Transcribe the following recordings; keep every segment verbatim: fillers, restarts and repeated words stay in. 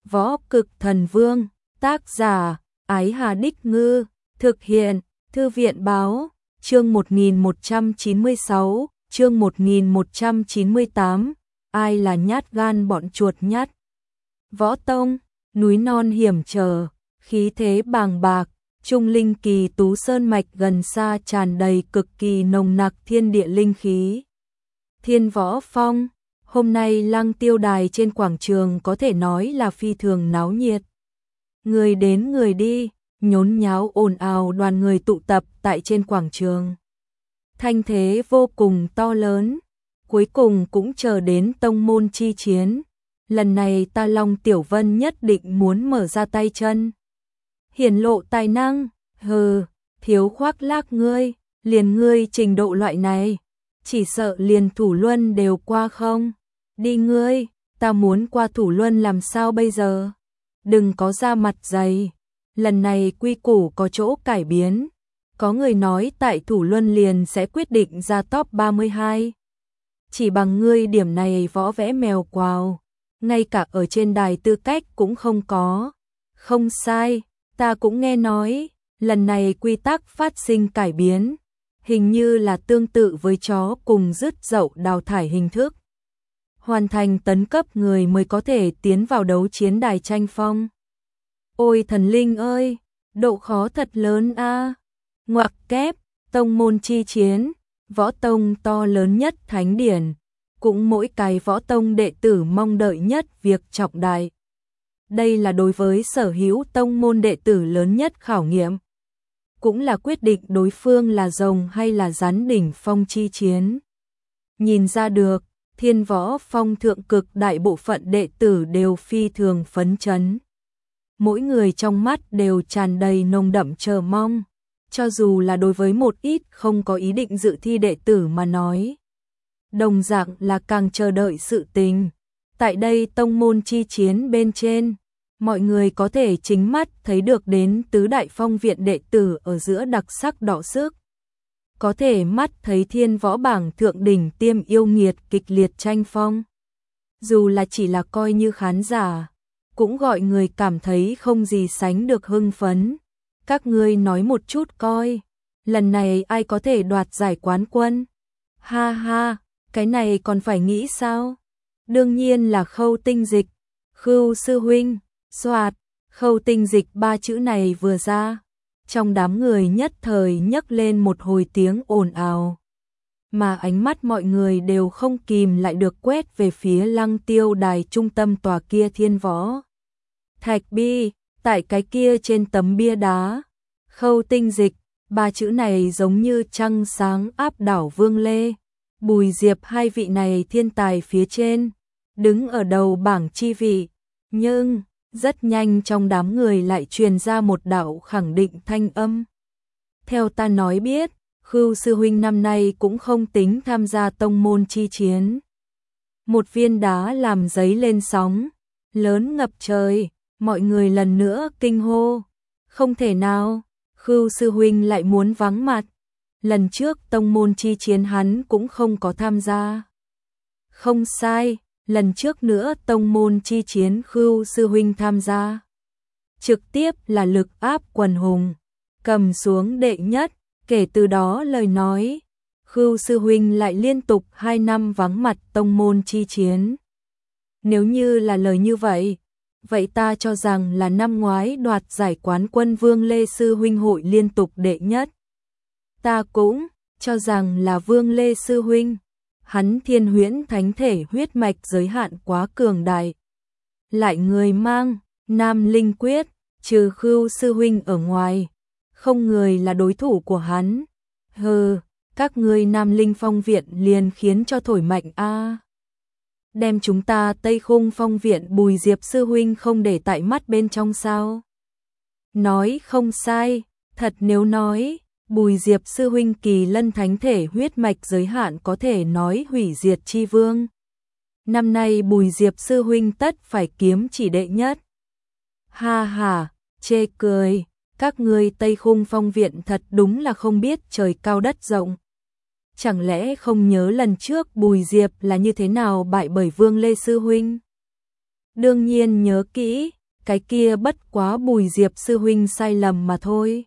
Võ Cực Thần Vương, tác giả, Ái Hà Đích Ngư, thực hiện, Thư viện Báo, chương một nghìn một trăm chín mươi sáu, chương một nghìn một trăm chín mươi tám, ai là nhát gan bọn chuột nhát. Võ Tông, núi non hiểm trở, khí thế bàng bạc, trung linh kỳ tú sơn mạch gần xa tràn đầy cực kỳ nồng nặc thiên địa linh khí. Thiên Võ Phong, hôm nay Lăng Tiêu Đài trên quảng trường có thể nói là phi thường náo nhiệt. Người đến người đi, nhốn nháo ồn ào, đoàn người tụ tập tại trên quảng trường. Thanh thế vô cùng to lớn, cuối cùng cũng chờ đến tông môn chi chiến. Lần này ta Long Tiểu Vân nhất định muốn mở ra tay chân, hiển lộ tài năng. Hừ, thiếu khoác lác ngươi, liền ngươi trình độ loại này, chỉ sợ liền Thủ Luân đều qua không. Đi ngươi, ta muốn qua Thủ Luân làm sao bây giờ? Đừng có ra mặt dày, lần này quy củ có chỗ cải biến. Có người nói tại Thủ Luân liền sẽ quyết định ra top ba mươi hai. Chỉ bằng ngươi điểm này võ vẽ mèo quào, ngay cả ở trên đài tư cách cũng không có. Không sai, ta cũng nghe nói, lần này quy tắc phát sinh cải biến, hình như là tương tự với chó cùng dứt dậu đào thải hình thức. Hoàn thành tấn cấp người mới có thể tiến vào đấu chiến đài tranh phong. Ôi thần linh ơi, độ khó thật lớn a. À. Ngoặc kép, tông môn chi chiến, võ tông to lớn nhất thánh điển, cũng mỗi cái võ tông đệ tử mong đợi nhất việc trọng đại. Đây là đối với sở hữu tông môn đệ tử lớn nhất khảo nghiệm, cũng là quyết định đối phương là rồng hay là rắn đỉnh phong chi chiến. Nhìn ra được, Thiên Võ Phong thượng cực đại bộ phận đệ tử đều phi thường phấn chấn. Mỗi người trong mắt đều tràn đầy nồng đậm chờ mong, cho dù là đối với một ít không có ý định dự thi đệ tử mà nói. Đồng dạng là càng chờ đợi sự tình. Tại đây tông môn chi chiến bên trên, mọi người có thể chính mắt thấy được đến tứ đại phong viện đệ tử ở giữa đặc sắc đọ sức. Có thể mắt thấy thiên võ bảng thượng đỉnh tiêm yêu nghiệt kịch liệt tranh phong. Dù là chỉ là coi như khán giả, cũng gọi người cảm thấy không gì sánh được hưng phấn. Các ngươi nói một chút coi, lần này ai có thể đoạt giải quán quân? Ha ha, cái này còn phải nghĩ sao? Đương nhiên là Khâu Tinh Dịch. Khưu sư huynh, soạt, Khâu Tinh Dịch ba chữ này vừa ra, trong đám người nhất thời nhấc lên một hồi tiếng ồn ào. Mà ánh mắt mọi người đều không kìm lại được quét về phía Lăng Tiêu Đài trung tâm tòa kia Thiên Võ Thạch Bi. Tại cái kia trên tấm bia đá, Khâu Tinh Dịch, ba chữ này giống như trăng sáng áp đảo Vương Lê, Bùi Diệp hai vị này thiên tài phía trên, đứng ở đầu bảng chi vị. Nhưng, rất nhanh trong đám người lại truyền ra một đạo khẳng định thanh âm. Theo ta nói biết, Khưu sư huynh năm nay cũng không tính tham gia tông môn chi chiến. Một viên đá làm giấy lên sóng, lớn ngập trời. Mọi người lần nữa kinh hô, không thể nào, Khưu sư huynh lại muốn vắng mặt. Lần trước tông môn chi chiến hắn cũng không có tham gia. Không sai, lần trước nữa tông môn chi chiến Khưu sư huynh tham gia. Trực tiếp là lực áp quần hùng, cầm xuống đệ nhất. Kể từ đó lời nói, Khưu sư huynh lại liên tục hai năm vắng mặt tông môn chi chiến. Nếu như là lời như vậy, vậy ta cho rằng là năm ngoái đoạt giải quán quân Vương Lê sư huynh hội liên tục đệ nhất. Ta cũng cho rằng là Vương Lê sư huynh, hắn thiên huyễn thánh thể huyết mạch giới hạn quá cường đại. Lại người mang Nam Linh Quyết, trừ Khưu sư huynh ở ngoài, không người là đối thủ của hắn. Hừ, các ngươi Nam Linh Phong viện liền khiến cho thổi mạnh a. Đem chúng ta Tây Khung Phong viện Bùi Diệp sư huynh không để tại mắt bên trong sao? Nói không sai, thật nếu nói, Bùi Diệp sư huynh kỳ lân thánh thể huyết mạch giới hạn có thể nói hủy diệt chi vương. Năm nay Bùi Diệp sư huynh tất phải kiếm chỉ đệ nhất. Ha ha, chê cười, các ngươi Tây Khung Phong viện thật đúng là không biết trời cao đất rộng. Chẳng lẽ không nhớ lần trước Bùi Diệp là như thế nào bại bởi Vương Lê sư huynh? Đương nhiên nhớ kỹ, cái kia bất quá Bùi Diệp sư huynh sai lầm mà thôi.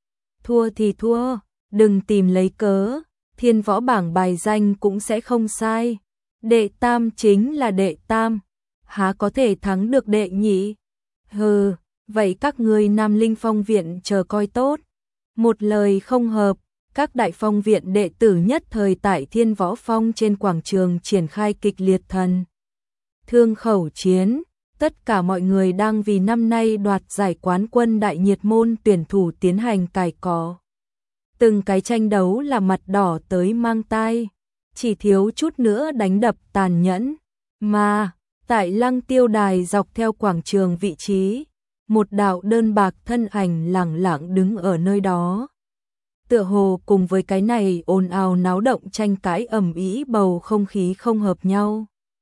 Thua thì thua, đừng tìm lấy cớ, thiên võ bảng bài danh cũng sẽ không sai. Đệ tam chính là đệ tam, há có thể thắng được đệ nhị? Hừ, vậy các ngươi Nam Linh Phong viện chờ coi tốt. Một lời không hợp, các đại phong viện đệ tử nhất thời tại Thiên Võ Phong trên quảng trường triển khai kịch liệt thần thương khẩu chiến. Tất cả mọi người đang vì năm nay đoạt giải quán quân đại nhiệt môn tuyển thủ tiến hành cài cọ. Từng cái tranh đấu là mặt đỏ tới mang tai, chỉ thiếu chút nữa đánh đập tàn nhẫn. Mà, tại Lăng Tiêu Đài dọc theo quảng trường vị trí, một đạo đơn bạc thân ảnh lẳng lặng đứng ở nơi đó. Tựa hồ cùng với cái này ồn ào náo động tranh cãi ầm ĩ bầu không khí không hợp nhau.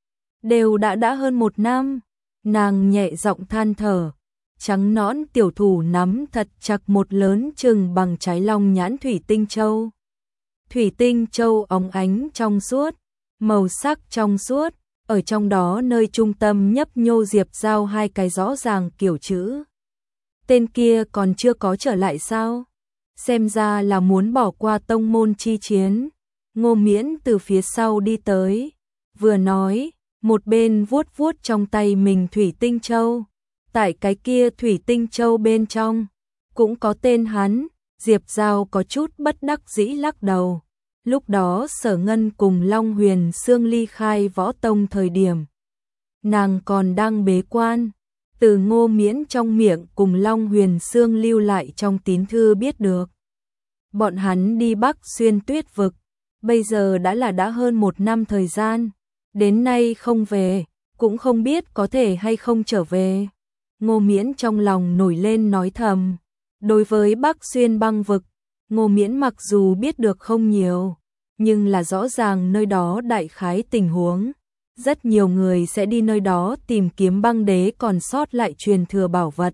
Đều đã đã hơn một năm, nàng nhẹ giọng than thở, trắng nõn tiểu thủ nắm thật chặt một lớn chừng bằng trái long nhãn thủy tinh châu. Thủy tinh châu óng ánh trong suốt, màu sắc trong suốt, ở trong đó nơi trung tâm nhấp nhô Diệp Giao hai cái rõ ràng kiểu chữ. Tên kia còn chưa có trở lại sao? Xem ra là muốn bỏ qua tông môn chi chiến. Ngô Miễn từ phía sau đi tới, vừa nói, một bên vuốt vuốt trong tay mình thủy tinh châu. Tại cái kia thủy tinh châu bên trong, cũng có tên hắn. Diệp Giao có chút bất đắc dĩ lắc đầu. Lúc đó Sở Ngân cùng Long Huyền Sương ly khai võ tông thời điểm, nàng còn đang bế quan. Từ Ngô Miễn trong miệng cùng Long Huyền Sương lưu lại trong tín thư biết được, bọn hắn đi Bắc Xuyên Tuyết vực, bây giờ đã là đã hơn một năm thời gian, đến nay không về, cũng không biết có thể hay không trở về. Ngô Miễn trong lòng nổi lên nói thầm, đối với Bắc Xuyên băng vực, Ngô Miễn mặc dù biết được không nhiều, nhưng là rõ ràng nơi đó đại khái tình huống. Rất nhiều người sẽ đi nơi đó tìm kiếm băng đế còn sót lại truyền thừa bảo vật.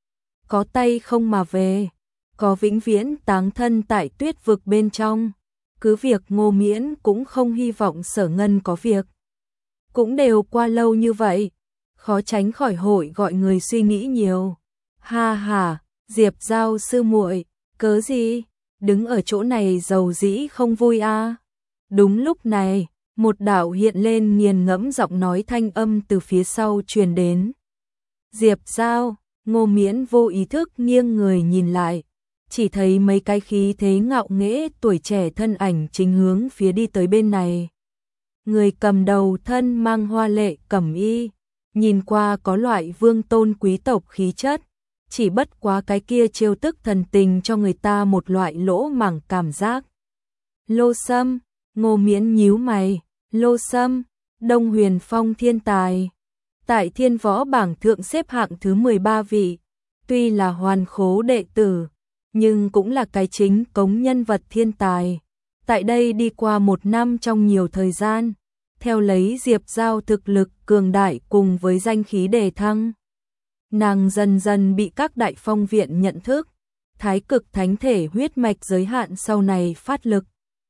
Có tay không mà về, có vĩnh viễn táng thân tại tuyết vực bên trong. Cứ việc Ngô Miễn cũng không hy vọng Sở Ngân có việc. Cũng đều qua lâu như vậy, khó tránh khỏi hội gọi người suy nghĩ nhiều. Ha ha, Diệp Giao sư muội, cớ gì? Đứng ở chỗ này giàu dĩ không vui à? Đúng lúc này, một đạo hiện lên nghiền ngẫm giọng nói thanh âm từ phía sau truyền đến. Diệp Giao, Ngô Miễn vô ý thức nghiêng người nhìn lại, chỉ thấy mấy cái khí thế ngạo nghễ tuổi trẻ thân ảnh chính hướng phía đi tới bên này. Người cầm đầu thân mang hoa lệ cẩm y, nhìn qua có loại vương tôn quý tộc khí chất, chỉ bất quá cái kia trêu tức thần tình cho người ta một loại lỗ mảng cảm giác. Lô Sâm, Ngô Miễn nhíu mày, Lô Sâm, Đông Huyền Phong thiên tài, tại Thiên Võ bảng thượng xếp hạng thứ mười ba vị, tuy là hoàn khố đệ tử, nhưng cũng là cái chính cống nhân vật thiên tài. Tại đây đi qua một năm trong nhiều thời gian, theo lấy Diệp Giao thực lực cường đại cùng với danh khí đề thăng, nàng dần dần bị các đại phong viện nhận thức, thái cực thánh thể huyết mạch giới hạn sau này phát lực.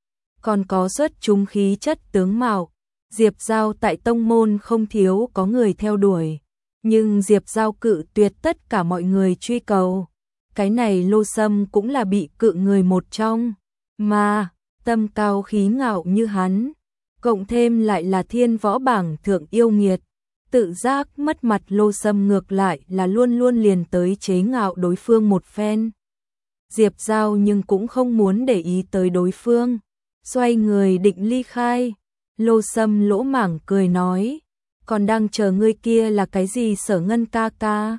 Còn có xuất chúng khí chất tướng mạo, Diệp Giao tại tông môn không thiếu có người theo đuổi, nhưng Diệp Giao cự tuyệt tất cả mọi người truy cầu. Cái này Lô Sâm cũng là bị cự người một trong, mà tâm cao khí ngạo như hắn, cộng thêm lại là Thiên Võ bảng thượng yêu nghiệt, tự giác mất mặt. Lô Sâm ngược lại là luôn luôn liền tới chế ngạo đối phương một phen. Diệp Giao nhưng cũng không muốn để ý tới đối phương, xoay người định ly khai. Lô Sâm lỗ mảng cười nói, còn đang chờ ngươi kia là cái gì Sở Ngân ca ca?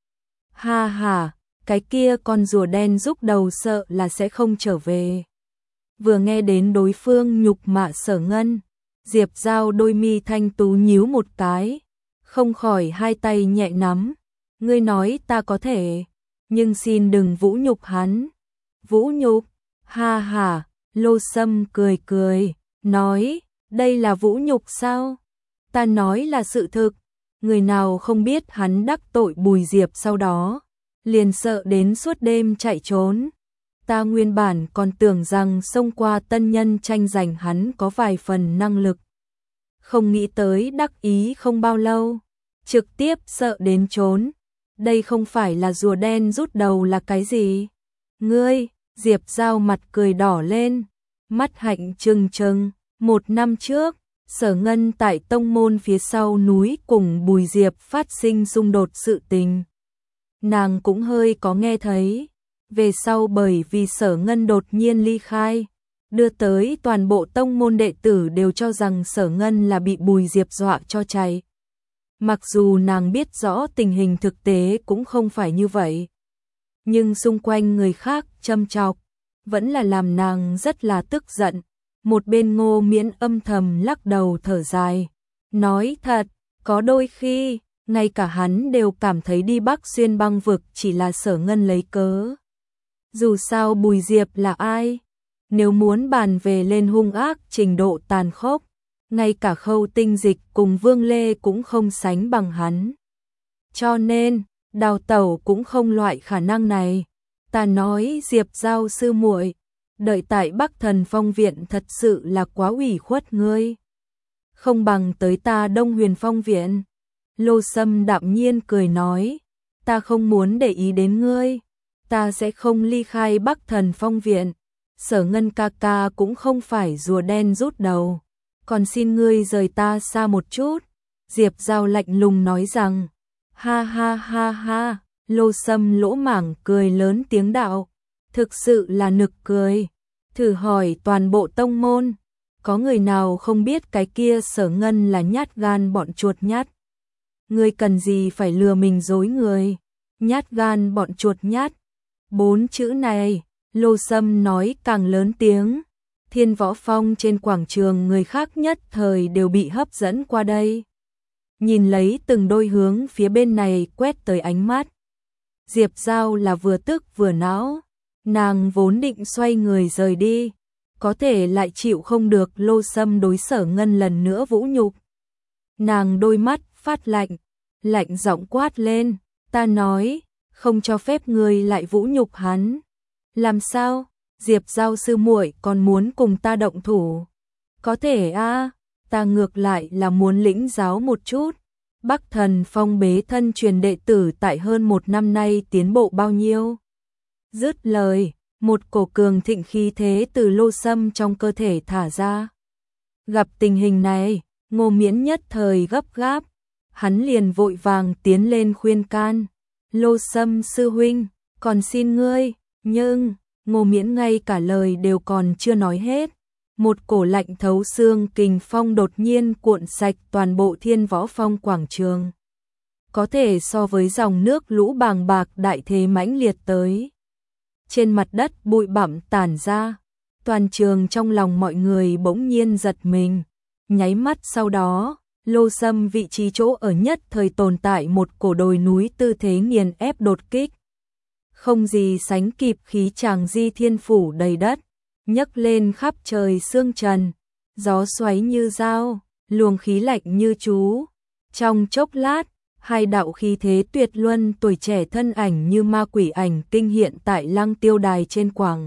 Ha ha, cái kia con rùa đen rúc đầu sợ là sẽ không trở về. Vừa nghe đến đối phương nhục mạ Sở Ngân, Diệp Giao đôi mi thanh tú nhíu một cái, không khỏi hai tay nhẹ nắm. Ngươi nói ta có thể, nhưng xin đừng vũ nhục hắn. Vũ nhục? Ha ha, Lô Sâm cười cười, nói, đây là vũ nhục sao? Ta nói là sự thực, người nào không biết hắn đắc tội Bùi Diệp sau đó, liền sợ đến suốt đêm chạy trốn. Ta nguyên bản còn tưởng rằng xông qua tân nhân tranh giành hắn có vài phần năng lực. Không nghĩ tới đắc ý không bao lâu, trực tiếp sợ đến trốn. đây không phải là rùa đen rút đầu là cái gì? Ngươi, Diệp Giao mặt cười đỏ lên, mắt hạnh trừng trừng, một năm trước, Sở Ngân tại tông môn phía sau núi cùng Bùi Diệp phát sinh xung đột sự tình. Nàng cũng hơi có nghe thấy, về sau bởi vì Sở Ngân đột nhiên ly khai, đưa tới toàn bộ tông môn đệ tử đều cho rằng Sở Ngân là bị Bùi Diệp dọa cho chạy. Mặc dù nàng biết rõ tình hình thực tế cũng không phải như vậy, nhưng xung quanh người khác châm chọc, vẫn là làm nàng rất là tức giận. Một bên Ngô Miễn âm thầm lắc đầu thở dài, nói thật, có đôi khi, ngay cả hắn đều cảm thấy đi Bắc Xuyên băng vực chỉ là Sở Ngân lấy cớ. Dù sao Bùi Diệp là ai? Nếu muốn bàn về lên hung ác trình độ tàn khốc, ngay cả Khâu Tinh Dịch cùng Vương Lê cũng không sánh bằng hắn. Cho nên, Đào Tẩu cũng không loại khả năng này. Ta nói Diệp Giao sư muội, đợi tại Bắc Thần Phong viện thật sự là quá ủy khuất ngươi. Không bằng tới ta Đông Huyền Phong viện. Lô Sâm đạm nhiên cười nói, ta không muốn để ý đến ngươi, ta sẽ không ly khai Bắc Thần Phong viện. Sở Ngân ca ca cũng không phải rùa đen rút đầu, còn xin ngươi rời ta xa một chút. Diệp Giao lạnh lùng nói rằng, ha ha ha ha, Lô Sâm lỗ mảng cười lớn tiếng đạo, thực sự là nực cười. Thử hỏi toàn bộ tông môn, có người nào không biết cái kia Sở Ngân là nhát gan bọn chuột nhát. Ngươi cần gì phải lừa mình dối người, nhát gan bọn chuột nhát. Bốn chữ này, Lô Sâm nói càng lớn tiếng, Thiên Võ Phong trên quảng trường người khác nhất thời đều bị hấp dẫn qua đây. Nhìn lấy từng đôi hướng phía bên này quét tới ánh mắt. Diệp Giao là vừa tức vừa não, nàng vốn định xoay người rời đi, có thể lại chịu không được Lô Sâm đối Sở Ngân lần nữa vũ nhục. Nàng đôi mắt phát lạnh, lạnh giọng quát lên, ta nói, không cho phép ngươi lại vũ nhục hắn. Làm sao? Diệp Giao sư muội còn muốn cùng ta động thủ? Có thể a, à, ta ngược lại là muốn lĩnh giáo một chút. Bắc Thần Phong bế thân truyền đệ tử tại hơn một năm nay tiến bộ bao nhiêu? Dứt lời, một cổ cường thịnh khí thế từ Lô Sâm trong cơ thể thả ra. Gặp tình hình này, Ngô Miễn nhất thời gấp gáp, hắn liền vội vàng tiến lên khuyên can. Lô Sâm sư huynh, còn xin ngươi, nhưng, Ngô Miễn ngay cả lời đều còn chưa nói hết. Một cổ lạnh thấu xương kình phong đột nhiên cuộn sạch toàn bộ Thiên Võ Phong quảng trường. Có thể so với dòng nước lũ bàng bạc đại thế mãnh liệt tới. Trên mặt đất bụi bặm tản ra, toàn trường trong lòng mọi người bỗng nhiên giật mình. Nháy mắt sau đó, Lô Sâm vị trí chỗ ở nhất thời tồn tại một cổ đồi núi tư thế nghiền ép đột kích. Không gì sánh kịp khí tràng di thiên phủ đầy đất, nhấc lên khắp trời sương trần, gió xoáy như dao, luồng khí lạnh như chú. Trong chốc lát, hai đạo khí thế tuyệt luân tuổi trẻ thân ảnh như ma quỷ ảnh kinh hiện tại Lăng Tiêu đài trên quảng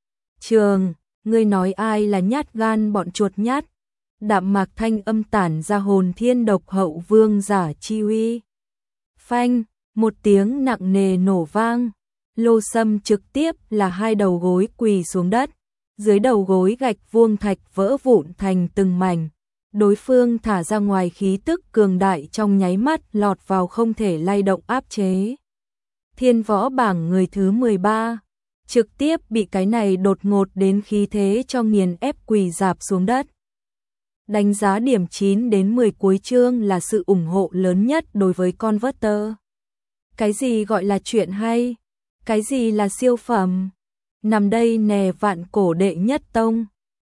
trường. Ngươi nói ai là nhát gan bọn chuột nhát? Đạm mạc thanh âm tản ra hồn thiên độc hậu vương giả chi uy. Phanh, một tiếng nặng nề nổ vang. Lô Sâm trực tiếp là hai đầu gối quỳ xuống đất, dưới đầu gối gạch vuông thạch vỡ vụn thành từng mảnh. Đối phương thả ra ngoài khí tức cường đại trong nháy mắt lọt vào không thể lay động áp chế. Thiên Võ bảng người thứ mười ba, trực tiếp bị cái này đột ngột đến khí thế cho nghiền ép quỳ rạp xuống đất. Đánh giá điểm chín đến mười cuối chương là sự ủng hộ lớn nhất đối với Converter. Cái gì gọi là chuyện hay? Cái gì là siêu phẩm? Nằm đây nè vạn cổ đệ nhất tông,